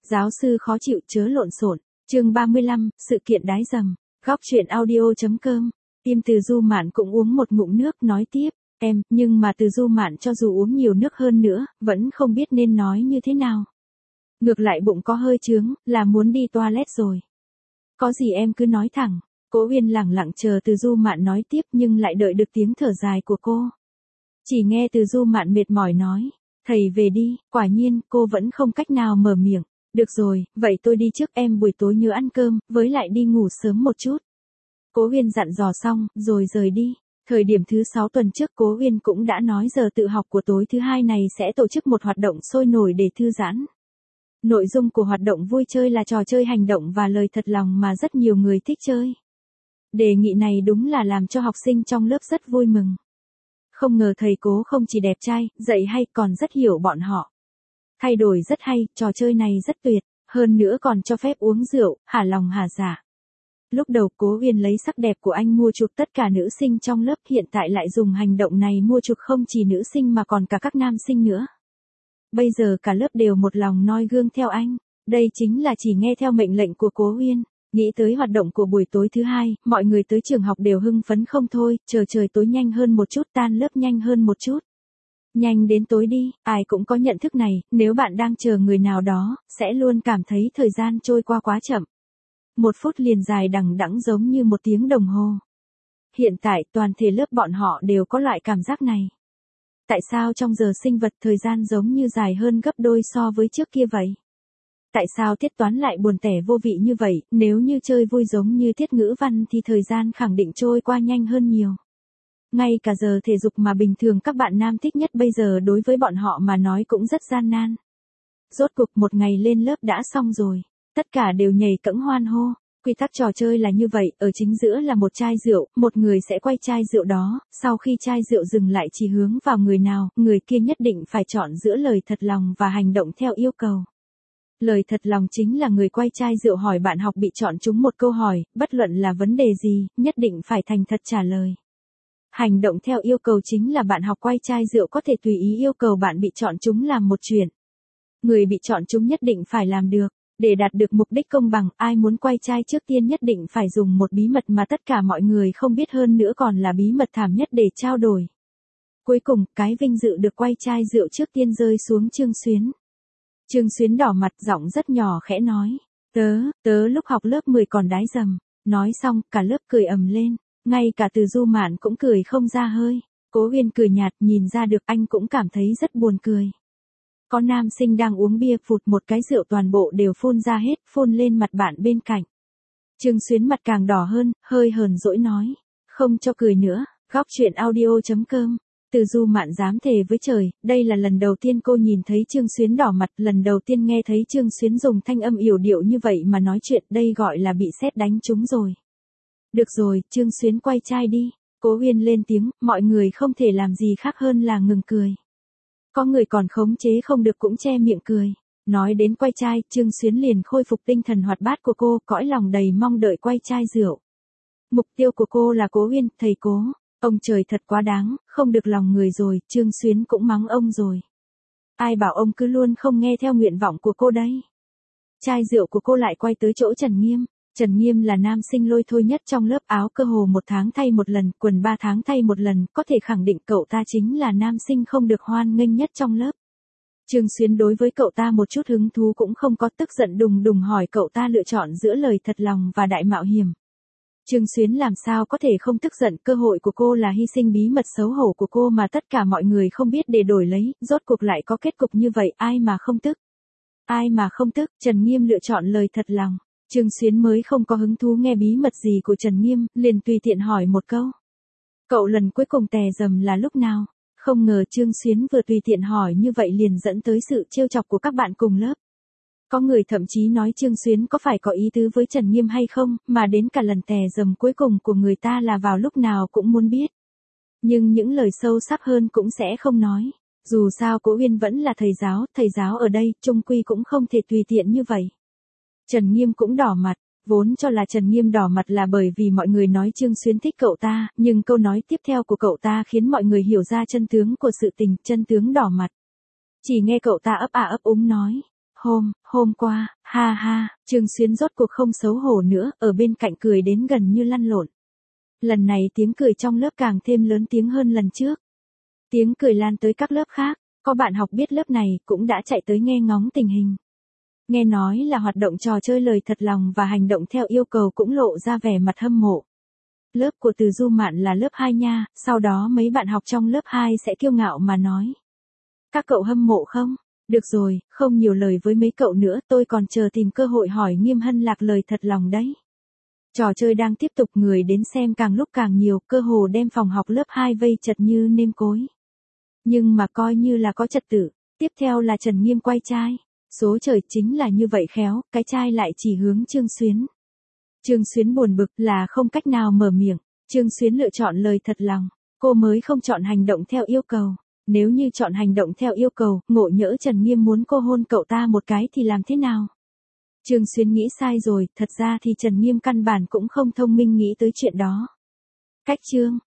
Giáo sư khó chịu chớ lộn xộn. Chương 35, sự kiện đái dầm. Góc truyện audio.com. Tim Từ Du Mạn cũng uống một ngụm nước nói tiếp, em, nhưng mà Từ Du Mạn cho dù uống nhiều nước hơn nữa, vẫn không biết nên nói như thế nào. Ngược lại bụng có hơi chướng, là muốn đi toilet rồi. Có gì em cứ nói thẳng. Cố Uyên lẳng lặng chờ Từ Du Mạn nói tiếp nhưng lại đợi được tiếng thở dài của cô. Chỉ nghe Từ Du Mạn mệt mỏi nói, thầy về đi, quả nhiên cô vẫn không cách nào mở miệng. Được rồi, vậy tôi đi trước, em buổi tối nhớ ăn cơm, với lại đi ngủ sớm một chút. Cố Uyên dặn dò xong, rồi rời đi. Thời điểm thứ 6 tuần trước Cố Uyên cũng đã nói giờ tự học của tối thứ 2 này sẽ tổ chức một hoạt động sôi nổi để thư giãn. Nội dung của hoạt động vui chơi là trò chơi hành động và lời thật lòng mà rất nhiều người thích chơi. Đề nghị này đúng là làm cho học sinh trong lớp rất vui mừng. Không ngờ thầy Cố không chỉ đẹp trai, dạy hay còn rất hiểu bọn họ. Thay đổi rất hay, trò chơi này rất tuyệt, hơn nữa còn cho phép uống rượu, hả lòng hả dạ. Lúc đầu Cố Uyên lấy sắc đẹp của anh mua chuộc tất cả nữ sinh trong lớp, hiện tại lại dùng hành động này mua chuộc không chỉ nữ sinh mà còn cả các nam sinh nữa. Bây giờ cả lớp đều một lòng noi gương theo anh, đây chính là chỉ nghe theo mệnh lệnh của Cố Uyên. Nghĩ tới hoạt động của buổi tối thứ 2, mọi người tới trường học đều hưng phấn không thôi, chờ trời tối nhanh hơn một chút, tan lớp nhanh hơn một chút. Nhanh đến tối đi, ai cũng có nhận thức này, nếu bạn đang chờ người nào đó, sẽ luôn cảm thấy thời gian trôi qua quá chậm. 1 phút liền dài đằng đẵng giống như 1 tiếng đồng hồ. Hiện tại toàn thể lớp bọn họ đều có loại cảm giác này. Tại sao trong giờ sinh vật thời gian giống như dài hơn gấp đôi so với trước kia vậy? Tại sao tiết toán lại buồn tẻ vô vị như vậy, nếu như chơi vui giống như tiết ngữ văn thì thời gian khẳng định trôi qua nhanh hơn nhiều. Ngay cả giờ thể dục mà bình thường các bạn nam thích nhất bây giờ đối với bọn họ mà nói cũng rất gian nan. Rốt cuộc một ngày lên lớp đã xong rồi, tất cả đều nhảy cẫng hoan hô. Quy tắc trò chơi là như vậy, ở chính giữa là một chai rượu, một người sẽ quay chai rượu đó, sau khi chai rượu dừng lại chỉ hướng vào người nào, người kia nhất định phải chọn giữa lời thật lòng và hành động theo yêu cầu. Lời thật lòng chính là người quay chai rượu hỏi bạn học bị chọn trúng một câu hỏi, bất luận là vấn đề gì, nhất định phải thành thật trả lời. Hành động theo yêu cầu chính là bạn học quay chai rượu có thể tùy ý yêu cầu bạn bị chọn trúng làm một chuyện. Người bị chọn trúng nhất định phải làm được. Để đạt được mục đích công bằng, ai muốn quay chai trước tiên nhất định phải dùng một bí mật mà tất cả mọi người không biết, hơn nữa còn là bí mật thảm nhất để trao đổi. Cuối cùng, cái vinh dự được quay chai rượu trước tiên rơi xuống Trương Xuyến. Trương Xuyến đỏ mặt, giọng rất nhỏ khẽ nói, tớ lúc học lớp 10 còn đái dầm. Nói xong, cả lớp cười ầm lên, ngay cả Từ Du Mạn cũng cười không ra hơi. Cố Uyên cười nhạt, nhìn ra được anh cũng cảm thấy rất buồn cười. Có nam sinh đang uống bia phụt một cái rượu toàn bộ đều phun ra hết, phun lên mặt bạn bên cạnh. Trương Xuyến mặt càng đỏ hơn, hơi hờn dỗi nói, không cho cười nữa. Góc truyện audio.com. Từ Du Mạn dám thề với trời, đây là lần đầu tiên cô nhìn thấy Trương Xuyến đỏ mặt, lần đầu tiên nghe thấy Trương Xuyến dùng thanh âm yểu điệu như vậy mà nói chuyện, đây gọi là bị sét đánh trúng rồi. Được rồi, Trương Xuyến quay chai đi. Cố Uyên lên tiếng, mọi người không thể làm gì khác hơn là ngừng cười. Có người còn khống chế không được cũng che miệng cười. Nói đến quay chai, Trương Xuyến liền khôi phục tinh thần hoạt bát của cô, cõi lòng đầy mong đợi quay chai rượu. Mục tiêu của cô là Cố Uyên, thầy Cố. Ông trời thật quá đáng, không được lòng người rồi, Trương Xuyến cũng mắng ông rồi. Ai bảo ông cứ luôn không nghe theo nguyện vọng của cô đấy. Chai rượu của cô lại quay tới chỗ Trần Nghiêm. Trần Nghiêm là nam sinh lôi thôi nhất trong lớp, áo cơ hồ 1 tháng thay một lần, quần 3 tháng thay một lần, có thể khẳng định cậu ta chính là nam sinh không được hoan nghênh nhất trong lớp. Trương Xuyến đối với cậu ta một chút hứng thú cũng không có, tức giận đùng đùng hỏi cậu ta lựa chọn giữa lời thật lòng và đại mạo hiểm. Trương Xuyến làm sao có thể không tức giận, cơ hội của cô là hy sinh bí mật xấu hổ của cô mà tất cả mọi người không biết để đổi lấy, rốt cuộc lại có kết cục như vậy, ai mà không tức. Ai mà không tức, Trần Nghiêm lựa chọn lời thật lòng. Trương Xuyến mới không có hứng thú nghe bí mật gì của Trần Nghiêm, liền tùy tiện hỏi một câu. Cậu lần cuối cùng tè dầm là lúc nào? Không ngờ Trương Xuyến vừa tùy tiện hỏi như vậy liền dẫn tới sự trêu chọc của các bạn cùng lớp. Có người thậm chí nói Trương Xuyến có phải có ý tứ với Trần Nghiêm hay không, mà đến cả lần tè dầm cuối cùng của người ta là vào lúc nào cũng muốn biết. Nhưng những lời sâu sắc hơn cũng sẽ không nói. Dù sao Cố Uyên vẫn là thầy giáo ở đây, chung quy cũng không thể tùy tiện như vậy. Trần Nghiêm cũng đỏ mặt, vốn cho là Trần Nghiêm đỏ mặt là bởi vì mọi người nói Trương Xuyến thích cậu ta, nhưng câu nói tiếp theo của cậu ta khiến mọi người hiểu ra chân tướng của sự tình, chân tướng đỏ mặt. Chỉ nghe cậu ta ấp úng nói, Hôm qua, ha ha, Trương Xuyến rốt cuộc không xấu hổ nữa, ở bên cạnh cười đến gần như lăn lộn. Lần này tiếng cười trong lớp càng thêm lớn tiếng hơn lần trước. Tiếng cười lan tới các lớp khác, có bạn học biết lớp này cũng đã chạy tới nghe ngóng tình hình. Nghe nói là hoạt động trò chơi lời thật lòng và hành động theo yêu cầu cũng lộ ra vẻ mặt hâm mộ. Lớp của Từ Du Mạn là lớp 2 nha, sau đó mấy bạn học trong lớp 2 sẽ kiêu ngạo mà nói. Các cậu hâm mộ không? Được rồi, không nhiều lời với mấy cậu nữa, tôi còn chờ tìm cơ hội hỏi Nghiêm Hân Lạc lời thật lòng đấy. Trò chơi đang tiếp tục, người đến xem càng lúc càng nhiều, cơ hồ đem phòng học lớp 2 vây chật như nêm cối. Nhưng mà coi như là có trật tự, tiếp theo là Trần Nghiêm quay chai. Số trời chính là như vậy khéo, cái chai lại chỉ hướng Trương Xuyến. Trương Xuyến buồn bực là không cách nào mở miệng, Trương Xuyến lựa chọn lời thật lòng, cô mới không chọn hành động theo yêu cầu. Nếu như chọn hành động theo yêu cầu, ngộ nhỡ Trần Nghiêm muốn cô hôn cậu ta một cái thì làm thế nào? Trương Xuyến nghĩ sai rồi, thật ra thì Trần Nghiêm căn bản cũng không thông minh nghĩ tới chuyện đó. Cách chương